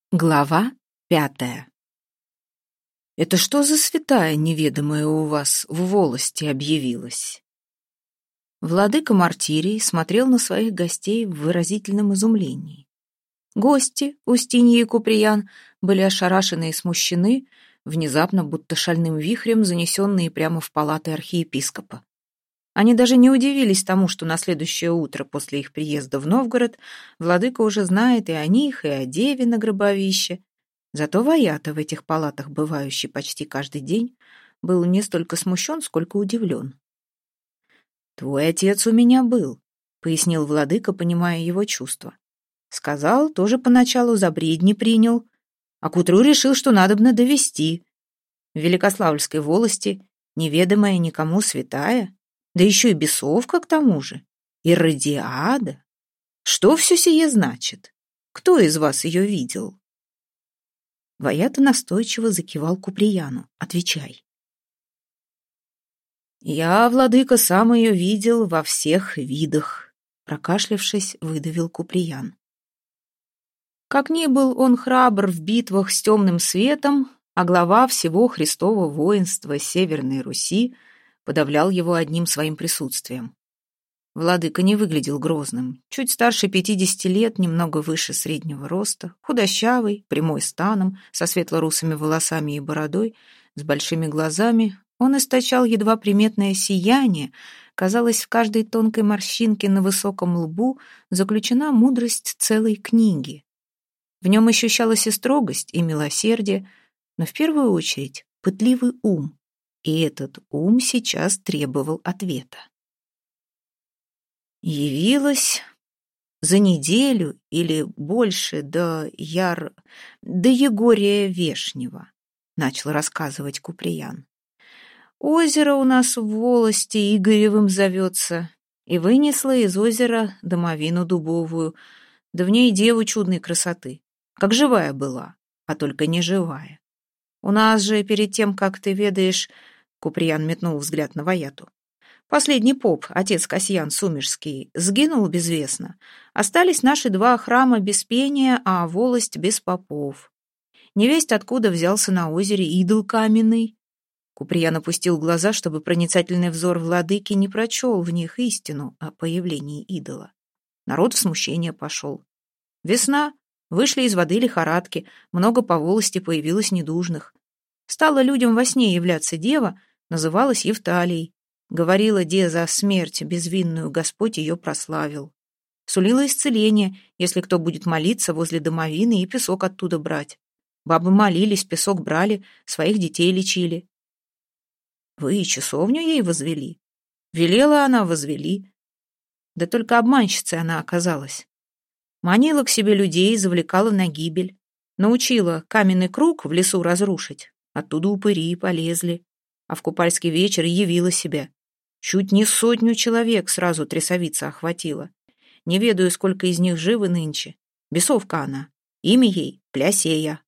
Глава 5. «Это что за святая неведомая у вас в волости объявилась?» Владыка Мартирий смотрел на своих гостей в выразительном изумлении. Гости, Устинья и Куприян, были ошарашены и смущены, внезапно, будто шальным вихрем, занесенные прямо в палаты архиепископа. Они даже не удивились тому, что на следующее утро после их приезда в Новгород владыка уже знает и о них, и о деве на гробовище. Зато Ваята, в этих палатах бывающий почти каждый день, был не столько смущен, сколько удивлен. «Твой отец у меня был», — пояснил владыка, понимая его чувства. «Сказал, тоже поначалу за бредни принял, а к утру решил, что надобно довести. В Великославльской волости неведомая никому святая, да еще и бесовка к тому же, Иродиада. Что все сие значит? Кто из вас ее видел?» Ваята настойчиво закивал Куприяну. «Отвечай». «Я, владыка, сам ее видел во всех видах», — прокашлявшись, выдавил Куприян. Как ни был он храбр в битвах с темным светом, а глава всего Христова воинства Северной Руси подавлял его одним своим присутствием. Владыка не выглядел грозным, чуть старше 50 лет, немного выше среднего роста, худощавый, прямой станом, со светло-русыми волосами и бородой, с большими глазами. Он источал едва приметное сияние, казалось, в каждой тонкой морщинке на высоком лбу заключена мудрость целой книги. В нем ощущалась и строгость, и милосердие, но в первую очередь пытливый ум, и этот ум сейчас требовал ответа. Явилась за неделю или больше до Егория Вешнего, начал рассказывать Куприян. Озеро у нас в волости Игоревым зовется, и вынесла из озера домовину дубовую, да в ней деву чудной красоты, как живая была, а только не живая. У нас же перед тем, как ты ведаешь, Куприян метнул взгляд на Ваяту, последний поп, отец Касьян Сумежский, сгинул безвестно. Остались наши два храма без пения, а волость без попов. Невесть откуда взялся на озере идол каменный. Куприян опустил глаза, чтобы проницательный взор владыки не прочел в них истину о появлении идола. Народ в смущение пошел. Весна, вышли из воды лихорадки, много по волости появилось недужных. Стала людям во сне являться дева, называлась Евталией. Говорила, де за смерть безвинную Господь ее прославил. Сулила исцеление, если кто будет молиться возле домовины и песок оттуда брать. Бабы молились, песок брали, своих детей лечили. Вы и часовню ей возвели? Велела она, возвели. Да только обманщицей она оказалась. Манила к себе людей, завлекала на гибель. Научила каменный круг в лесу разрушить. Оттуда упыри полезли. А в купальский вечер явила себя. Чуть не 100 человек сразу трясовица охватила. Не ведаю, сколько из них живы нынче. Бесовка она. Имя ей Плясея.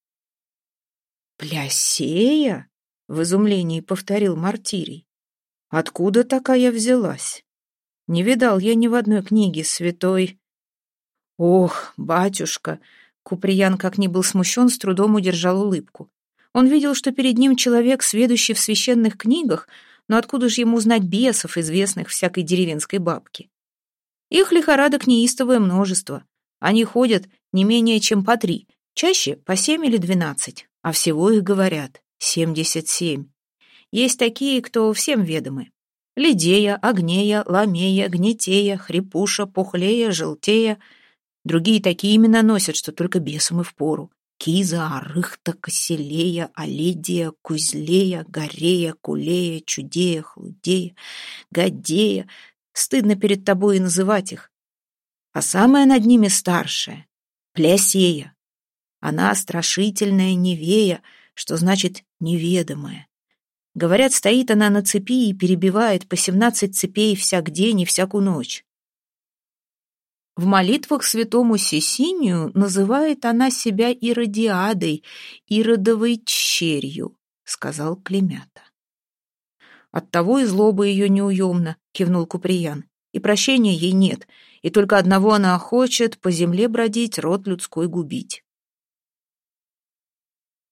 «Плясея?» — в изумлении повторил Мартирий. «Откуда такая взялась? Не видал я ни в одной книге святой...» «Ох, батюшка!» — Куприян, как ни был смущен, с трудом удержал улыбку. Он видел, что перед ним человек, сведущий в священных книгах, но откуда же ему знать бесов, известных всякой деревенской бабке? Их лихорадок неистовое множество. Они ходят не менее чем по 3, чаще по 7 или 12, а всего их, говорят, 77. Есть такие, кто всем ведомы. Лидея, Агнея, Ламея, Гнетея, Хрипуша, Пухлея, Желтея. Другие такие имена носят, что только бесам и впору. Киза, Арыхта, Коселея, Оледия, Кузлея, Горея, Кулея, Чудея, Хлудея, Гадея. Стыдно перед тобой и называть их. А самая над ними старшая — Плясея. Она страшительная Невея, что значит неведомая. Говорят, стоит она на цепи и перебивает по 17 цепей всяк день и всякую ночь. В молитвах святому Сесинию называет она себя Иродиадой, Иродовой черью, сказал Клемята. Оттого и злоба ее неуемна, кивнул Куприян, и прощения ей нет, и только одного она хочет — по земле бродить, род людской губить.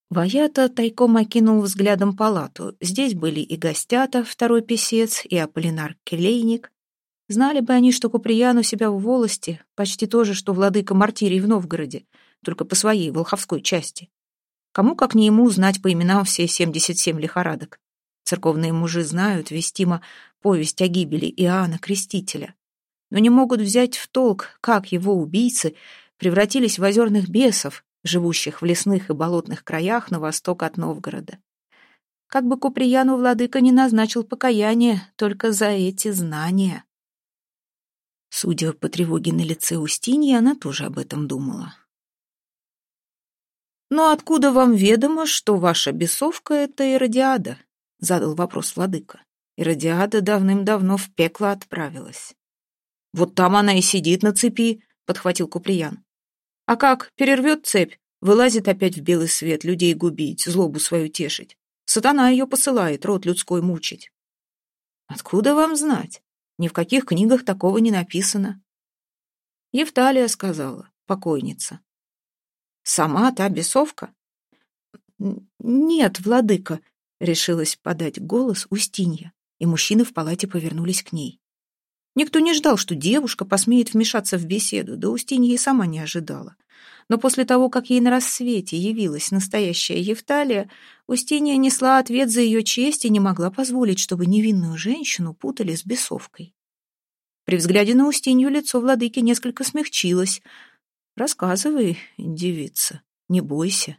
Ваята тайком окинул взглядом палату. Здесь были и Гостята, второй писец, и Аполлинар-келейник. Знали бы они, что Куприян у себя в волости почти то же, что владыка Мартирий в Новгороде, только по своей волховской части. Кому, как не ему, знать по именам все 77 лихорадок. Церковные мужи знают вестимо повесть о гибели Иоанна Крестителя, но не могут взять в толк, как его убийцы превратились в озерных бесов, живущих в лесных и болотных краях на восток от Новгорода. Как бы Куприяну владыка не назначил покаяние только за эти знания. Судя по тревоге на лице Устиньи, она тоже об этом думала. «Но откуда вам ведомо, что ваша бесовка — это Иродиада?» — задал вопрос владыка. Иродиада давным-давно в пекло отправилась. «Вот там она и сидит на цепи», — подхватил Куприян. «А как перервет цепь, вылазит опять в белый свет, людей губить, злобу свою тешить. Сатана ее посылает, род людской мучить». «Откуда вам знать? Ни в каких книгах такого не написано». Евталия сказала, покойница. «Сама та бесовка?» «Нет, владыка», — решилась подать голос Устинья, и мужчины в палате повернулись к ней. Никто не ждал, что девушка посмеет вмешаться в беседу, да Устинья и сама не ожидала. Но после того, как ей на рассвете явилась настоящая Евталия, Устинья несла ответ за ее честь и не могла позволить, чтобы невинную женщину путали с бесовкой. При взгляде на Устинью лицо владыки несколько смягчилось. «Рассказывай, девица, не бойся».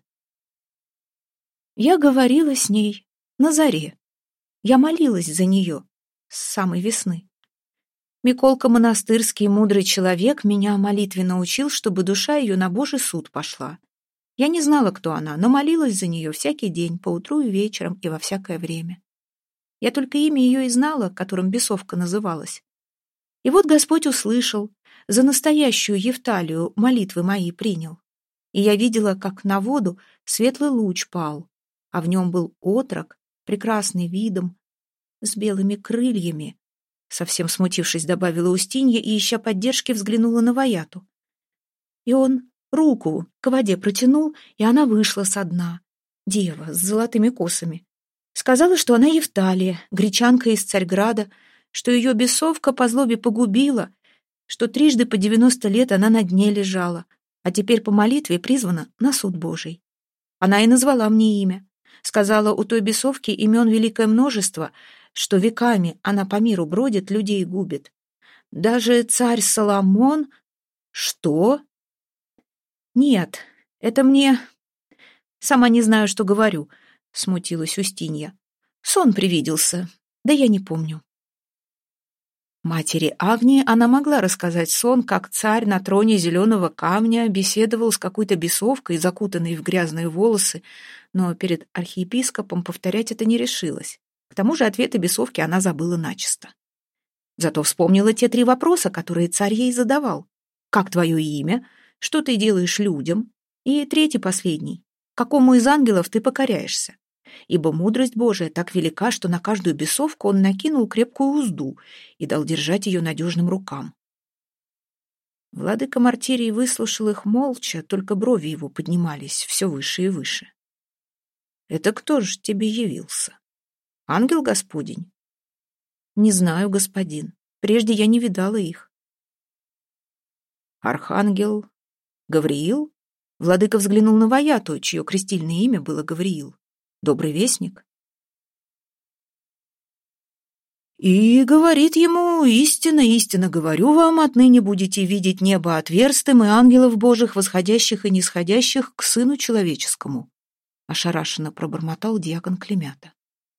Я говорила с ней на заре. Я молилась за нее с самой весны. Миколка Монастырский, мудрый человек, меня молитве научил, чтобы душа ее на Божий суд пошла. Я не знала, кто она, но молилась за нее всякий день, поутру и вечером, и во всякое время. Я только имя ее и знала, которым бесовка называлась. И вот Господь услышал, за настоящую Евталию молитвы мои принял. И я видела, как на воду светлый луч пал, а в нем был отрок, прекрасный видом, с белыми крыльями. Совсем смутившись, добавила Устинья и, ища поддержки, взглянула на Ваяту. И он руку к воде протянул, и она вышла со дна. Дева с золотыми косами. Сказала, что она Евталия, гречанка из Царьграда, что ее бесовка по злобе погубила, что трижды по 90 лет она на дне лежала, а теперь по молитве призвана на суд Божий. Она и назвала мне имя. Сказала, у той бесовки имен великое множество, что веками она по миру бродит, людей губит. Даже царь Соломон... Что? Нет, это мне... Сама не знаю, что говорю, смутилась Устинья. Сон привиделся, да я не помню. Матери Агнии она могла рассказать сон, как царь на троне зеленого камня беседовал с какой-то бесовкой, закутанной в грязные волосы, но перед архиепископом повторять это не решилась. К тому же ответы бесовки она забыла начисто. Зато вспомнила те 3 вопроса, которые царь ей задавал. «Как твое имя? Что ты делаешь людям?» И 3-й, последний. «Какому из ангелов ты покоряешься?» Ибо мудрость Божия так велика, что на каждую бесовку он накинул крепкую узду и дал держать ее надежным рукам. Владыка Мартирий выслушал их молча, только брови его поднимались все выше и выше. «Это кто же тебе явился? Ангел Господень?» «Не знаю, господин. Прежде я не видала их». «Архангел Гавриил?» Владыка взглянул на Ваяту, чье крестильное имя было Гавриил. «Добрый вестник?» И говорит ему: «Истинно, истинно говорю вам, отныне будете видеть небо отверстым и ангелов Божьих, восходящих и нисходящих к Сыну Человеческому», — ошарашенно пробормотал диакон Климята.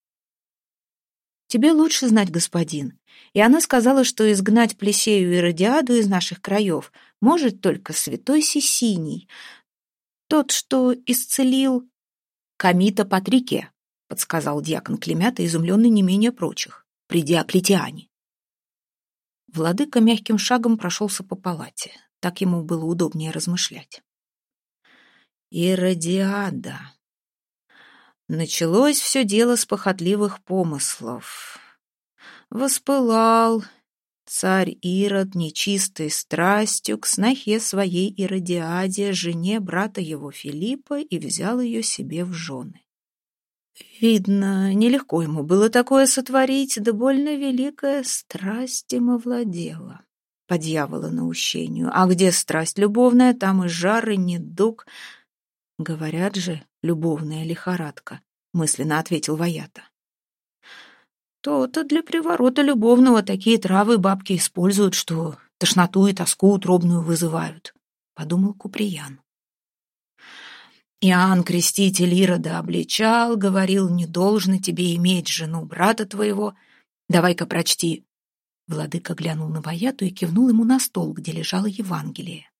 «Тебе лучше знать, господин. И она сказала, что изгнать Плесею и Иродиаду из наших краев может только святой Сисиний, тот, что исцелил Комита Патрике», — подсказал диакон Климята, изумленный не менее прочих, при Диоклетиане. Владыка мягким шагом прошелся по палате. Так ему было удобнее размышлять. Иродиада. Началось все дело с похотливых помыслов. Воспылал царь Ирод нечистой страстью к снохе своей Иродиаде, жене брата его Филиппа, и взял ее себе в жены. Видно, нелегко ему было такое сотворить, да больно великая страсть им овладела. По дьявола наущению. А где страсть любовная, там и жар, и недуг. Говорят же, любовная лихорадка, мысленно ответил Ваята. То-то для приворота любовного такие травы бабки используют, что тошноту и тоску утробную вызывают, подумал Куприян. Иоанн Креститель Ирода обличал, говорил: не должно тебе иметь жену брата твоего. Давай-ка прочти. Владыка глянул на Ваяту и кивнул ему на стол, где лежало Евангелие.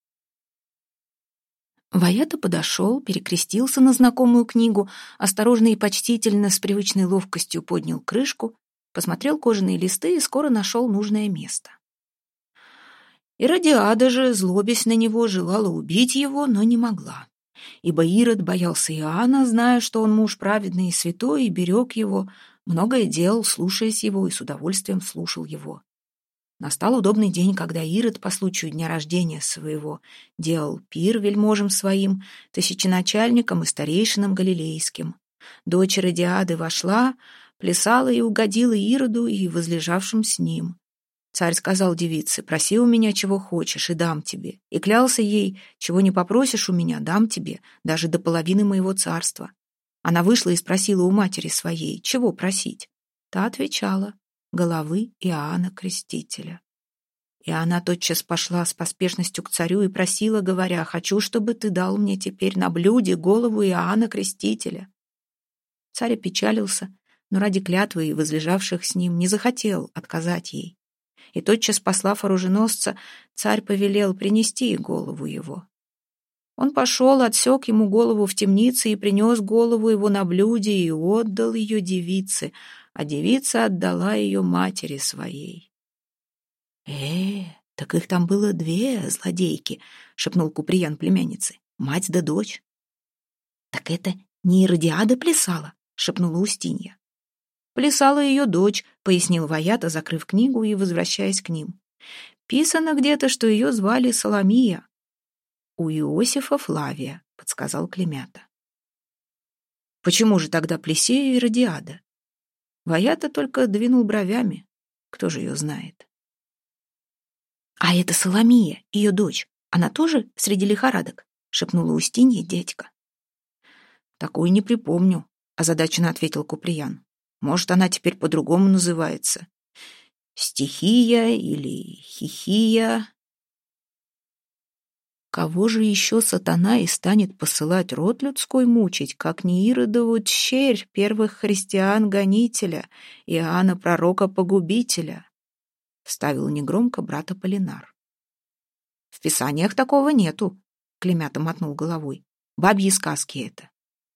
Ваята подошел, перекрестился на знакомую книгу, осторожно и почтительно, с привычной ловкостью поднял крышку, посмотрел кожаные листы и скоро нашел нужное место. Иродиада же, злобясь на него, желала убить его, но не могла. Ибо Ирод боялся Иоанна, зная, что он муж праведный и святой, и берег его, многое делал, слушаясь его, и с удовольствием слушал его. Настал удобный день, когда Ирод по случаю дня рождения своего делал пир вельможам своим, тысяченачальникам и старейшинам галилейским. Дочь Иродиады вошла, плясала и угодила Ироду и возлежавшим с ним. Царь сказал девице: проси у меня, чего хочешь, и дам тебе. И клялся ей: чего не попросишь у меня, дам тебе, даже до половины моего царства. Она вышла и спросила у матери своей: чего просить? Та отвечала: головы Иоанна Крестителя. И она тотчас пошла с поспешностью к царю и просила, говоря: хочу, чтобы ты дал мне теперь на блюде голову Иоанна Крестителя. Царь опечалился, но ради клятвы и возлежавших с ним не захотел отказать ей. И тотчас, послав оруженосца, царь повелел принести голову его. Он пошел, отсек ему голову в темнице и принес голову его на блюде и отдал ее девице, а девица отдала ее матери своей. Так их там было две злодейки», — шепнул Куприян племяннице. «Мать да дочь». «Так это не Иродиада плясала?» — шепнула Устинья. «Плясала ее дочь», — пояснил Ваята, закрыв книгу и возвращаясь к ним. «Писано где-то, что ее звали Соломия». «У Иосифа Флавия», — подсказал Клемята. «Почему же тогда Плесея и Иродиада?» Ваята только двинул бровями. Кто же ее знает? «А это Соломия, ее дочь. Она тоже среди лихорадок?» — шепнула Устинья дядька. «Такой не припомню», — озадаченно ответил Куприян. «Может, она теперь по-другому называется. Стихия или хихия?» Кого же еще сатана и станет посылать род людской мучить, как не Иродову дщерь первых христиан-гонителя, Иоанна пророка-погубителя? Вставил негромко брат Аполлинар. В писаниях такого нету, Клемята мотнул головой. Бабьи сказки это.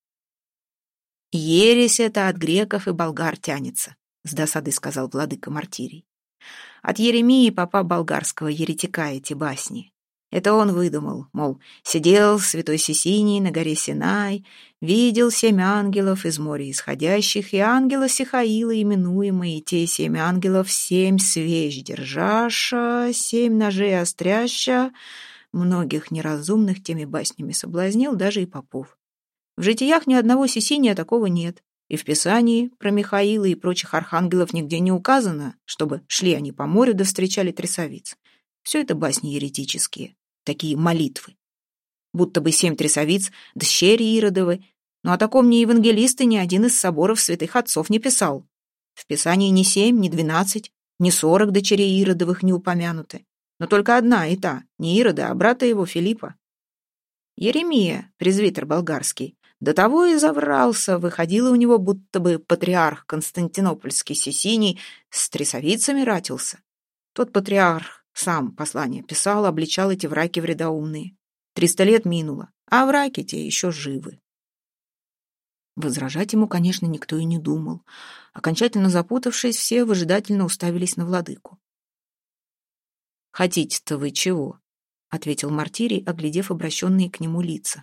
Ересь это от греков и болгар тянется, с досадой сказал владыка Мартирий. От Еремии попа болгарского еретика эти басни. Это он выдумал, мол, сидел святой Сисиний на горе Синай, видел 7 ангелов из моря исходящих, и ангела Сихаила именуемые, и те 7 ангелов 7 свеч держаша, 7 ножей остряща, многих неразумных теми баснями соблазнил, даже и попов. В житиях ни одного Сисиния такого нет, и в Писании про Михаила и прочих архангелов нигде не указано, чтобы шли они по морю да встречали трясовиц. Все это басни еретические, такие молитвы. Будто бы 7 трясовиц, дщери Иродовы, но о таком ни евангелисты, ни один из соборов святых отцов не писал. В Писании ни 7, ни 12, ни 40 дочерей Иродовых не упомянуты, но только одна, и та, не Ирода, а брата его Филиппа. Еремия, презвитер болгарский, до того и заврался, выходило у него, будто бы патриарх Константинопольский Сисиний с трясовицами ратился. Тот патриарх сам послание писал, обличал эти враки вредоумные. 300 лет минуло, а враки те еще живы. Возражать ему, конечно, никто и не думал. Окончательно запутавшись, все выжидательно уставились на владыку. «Хотите-то вы чего?» — ответил Мартирий, оглядев обращенные к нему лица.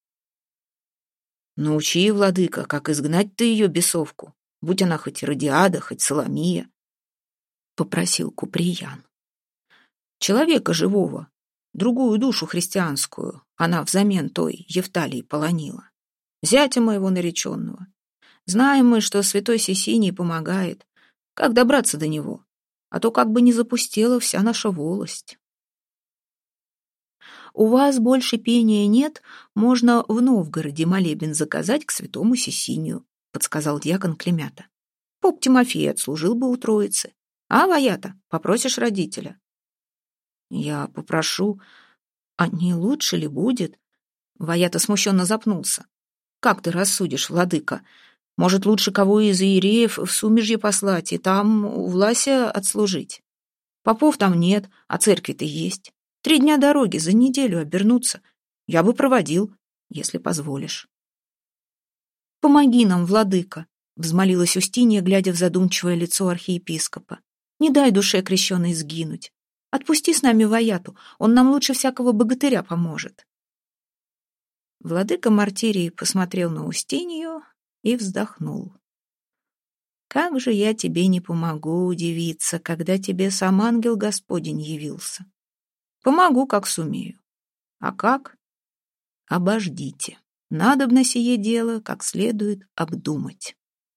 «Научи, владыка, как изгнать-то ее бесовку, будь она хоть Иродиада, хоть Соломия». — попросил Куприян. «Человека живого, другую душу христианскую, она взамен той Евталии полонила. Зятя моего нареченного. Знаем мы, что святой Сесиний помогает. Как добраться до него? А то как бы не запустела вся наша волость». «У вас больше пения нет, можно в Новгороде молебен заказать к святому Сесинию», — подсказал дьякон Клемята. «Поп Тимофей отслужил бы у Троицы. А, Ваята, попросишь родителя?» «Я попрошу. А не лучше ли будет?» Ваята смущенно запнулся. «Как ты рассудишь, владыка? Может, лучше кого из иереев в Сумежье послать и там у Влася отслужить? Попов там нет, а церкви-то есть. 3 дня дороги, за неделю обернуться. Я бы проводил, если позволишь». «Помоги нам, владыка», — взмолилась Устинья, глядя в задумчивое лицо архиепископа. «Не дай душе крещеной сгинуть. Отпусти с нами Ваяту, он нам лучше всякого богатыря поможет». Владыка Мартирий посмотрел на Устинью и вздохнул. «Как же я тебе не помогу, девица, когда тебе сам ангел Господень явился? Помогу, как сумею. А как? Обождите. Надобно сие дело как следует обдумать».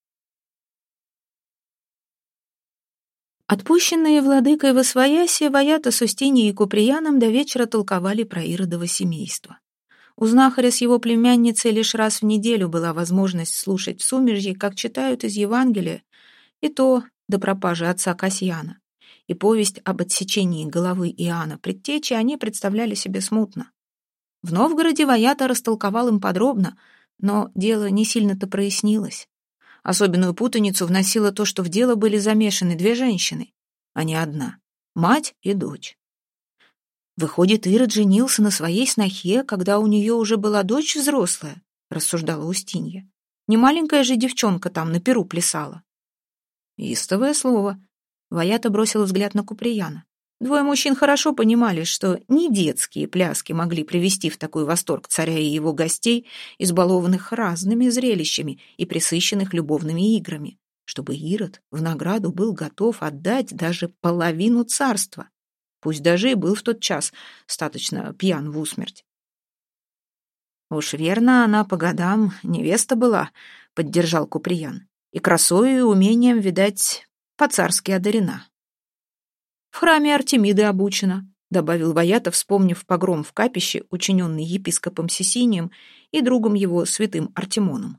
Отпущенные владыкой восвояси, Ваята с Устиньей и Куприяном до вечера толковали про Иродово семейство. У знахаря с его племянницей лишь раз в неделю была возможность слушать в сумерье, как читают из Евангелия, и то до пропажи отца Касьяна. И повесть об отсечении головы Иоанна Предтечи они представляли себе смутно. В Новгороде Ваята растолковал им подробно, но дело не сильно-то прояснилось. Особенную путаницу вносило то, что в дело были замешаны 2 женщины, а не одна — мать и дочь. «Выходит, Ирод женился на своей снохе, когда у нее уже была дочь взрослая», — рассуждала Устинья. «Не маленькая же девчонка там на перу плясала». «Истовое слово», — Ваята бросил взгляд на Куприяна. 2 мужчин хорошо понимали, что не детские пляски могли привести в такой восторг царя и его гостей, избалованных разными зрелищами и пресыщенных любовными играми, чтобы Ирод в награду был готов отдать даже половину царства, пусть даже и был в тот час статочно пьян в усмерть. «Уж верно, она по годам невеста была», — поддержал Куприян, «и красою и умением, видать, по-царски одарена». «В храме Артемиды обучена», — добавил Ваята, вспомнив погром в капище, учиненный епископом Сесинием и другом его святым Артемоном.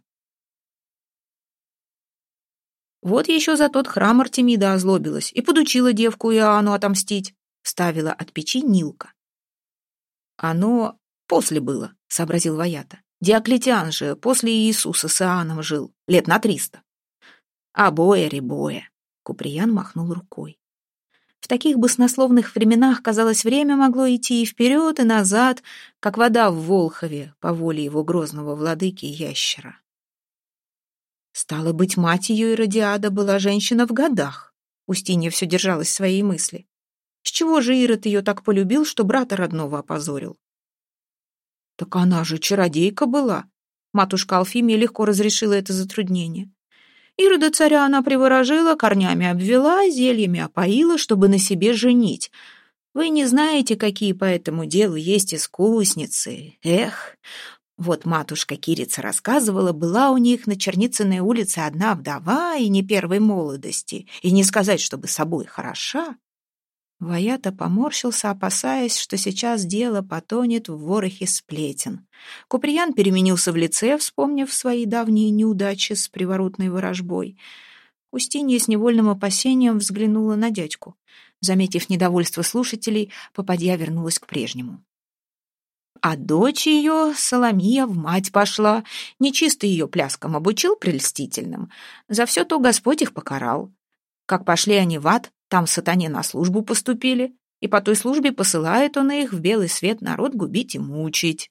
«Вот еще за тот храм Артемида озлобилась и подучила девку Иоанну отомстить», — вставила от печи Нилка. «Оно после было», — сообразил Ваята. «Диоклетиан же после Иисуса с Иоанном жил, лет на 300. «Обоя-ребоя», — Куприян махнул рукой. В таких баснословных временах, казалось, время могло идти и вперед, и назад, как вода в Волхове по воле его грозного владыки Ящера. Стало быть, мать ее Иродиада была женщина в годах. Устинья все держалась в своей мысли. С чего же Ирод ее так полюбил, что брата родного опозорил? Так она же чародейка была. Матушка Алфимия легко разрешила это затруднение. Ирода царя она приворожила, корнями обвела, зельями опоила, чтобы на себе женить. Вы не знаете, какие по этому делу есть искусницы. Эх, вот матушка Кирица рассказывала, была у них на Черницыной улице одна вдова и не первой молодости, и не сказать, чтобы собой хороша. Ваята поморщился, опасаясь, что сейчас дело потонет в ворохе сплетен. Куприян переменился в лице, вспомнив свои давние неудачи с приворотной ворожбой. Устинья с невольным опасением взглянула на дядьку. Заметив недовольство слушателей, попадья вернулась к прежнему. А дочь ее, Соломия, в мать пошла. Нечисто ее пляском обучил прельстительным. За все то Господь их покарал. Как пошли они в ад, там сатане на службу поступили, и по той службе посылает он их в белый свет народ губить и мучить.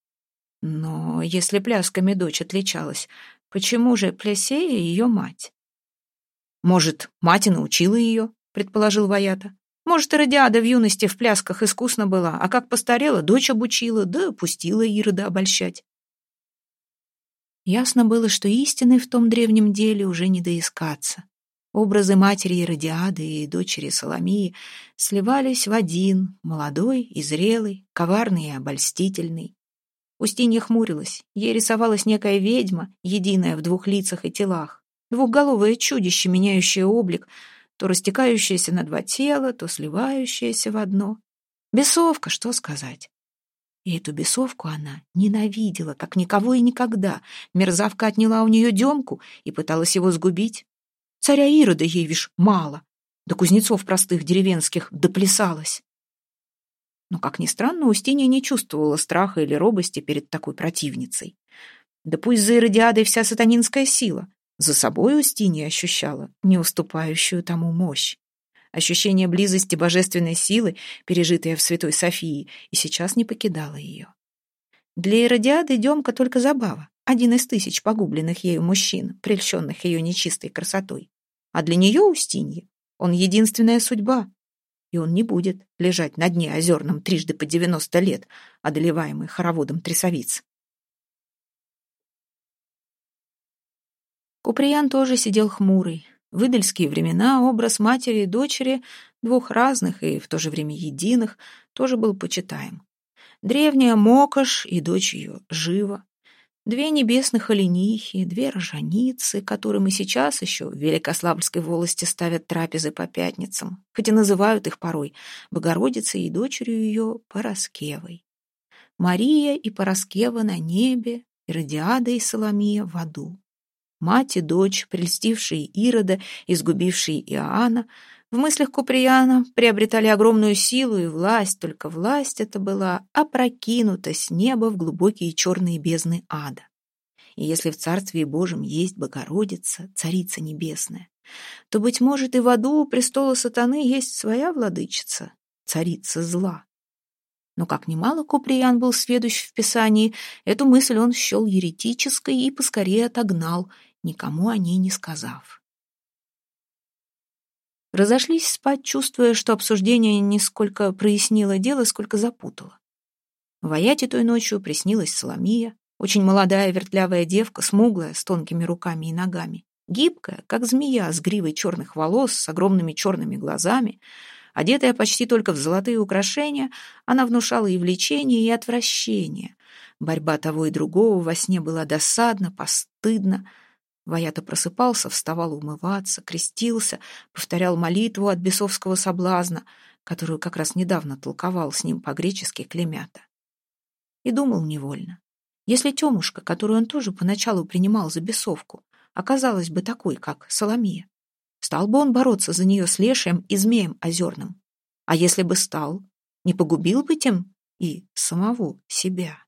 Но если плясками дочь отличалась, почему же Плесея ее мать? Может, мать и научила ее, предположил Ваята. Может, Иродиада в юности в плясках искусна была, а как постарела, дочь обучила, да пустила Ирода обольщать. Ясно было, что истины в том древнем деле уже не доискаться. Образы матери Иродиады и дочери Соломии сливались в один, молодой и зрелый, коварный и обольстительный. Устинья хмурилась, ей рисовалась некая ведьма, единая в двух лицах и телах, двухголовое чудище, меняющее облик, то растекающееся на два тела, то сливающееся в одно. Бесовка, что сказать. И эту бесовку она ненавидела, как никого и никогда. Мерзавка отняла у нее Демку и пыталась его сгубить. Царя Ирода ей, вишь, мало, до кузнецов простых деревенских доплясалась. Но, как ни странно, Устинья не чувствовала страха или робости перед такой противницей. Да пусть за Иродиадой вся сатанинская сила, за собой Устинья ощущала не уступающую тому мощь. Ощущение близости божественной силы, пережитое в Святой Софии, и сейчас не покидало ее. Для Иродиады Демка только забава, один из 1000 погубленных ею мужчин, прельщенных ее нечистой красотой. А для нее, Устиньи, он единственная судьба, и он не будет лежать на дне озерном трижды по 90 лет, одолеваемый хороводом трясовиц. Куприян тоже сидел хмурый. В идельские времена образ матери и дочери, двух разных и в то же время единых, тоже был почитаем. Древняя Мокош и дочь ее Жива, 2 небесных оленихи, 2 роженицы, которым и сейчас еще в Великославльской волости ставят трапезы по пятницам, хоть и называют их порой Богородицей и дочерью ее Параскевой. Мария и Параскева на небе, Иродиада и Соломия в аду. Мать и дочь, прельстившие Ирода и сгубившие Иоанна, в мыслях Куприяна приобретали огромную силу и власть, только власть эта была опрокинута с неба в глубокие черные бездны ада. И если в Царстве Божьем есть Богородица, Царица Небесная, то, быть может, и в аду у престола сатаны есть своя владычица, Царица Зла. Но как немало Куприян был сведущ в Писании, эту мысль он счел еретической и поскорее отогнал, никому о ней не сказав. Разошлись спать, чувствуя, что обсуждение не сколько прояснило дело, сколько запутало. В Аяте той ночью приснилась Соломия, очень молодая вертлявая девка, смуглая, с тонкими руками и ногами, гибкая, как змея, с гривой черных волос, с огромными черными глазами. Одетая почти только в золотые украшения, она внушала и влечение, и отвращение. Борьба того и другого во сне была досадна, постыдна. Ваята просыпался, вставал умываться, крестился, повторял молитву от бесовского соблазна, которую как раз недавно толковал с ним по-гречески Клемята. И думал невольно, если Темушка, которую он тоже поначалу принимал за бесовку, оказалась бы такой, как Соломия, стал бы он бороться за нее с лешием и змеем озерным. А если бы стал, не погубил бы тем и самого себя?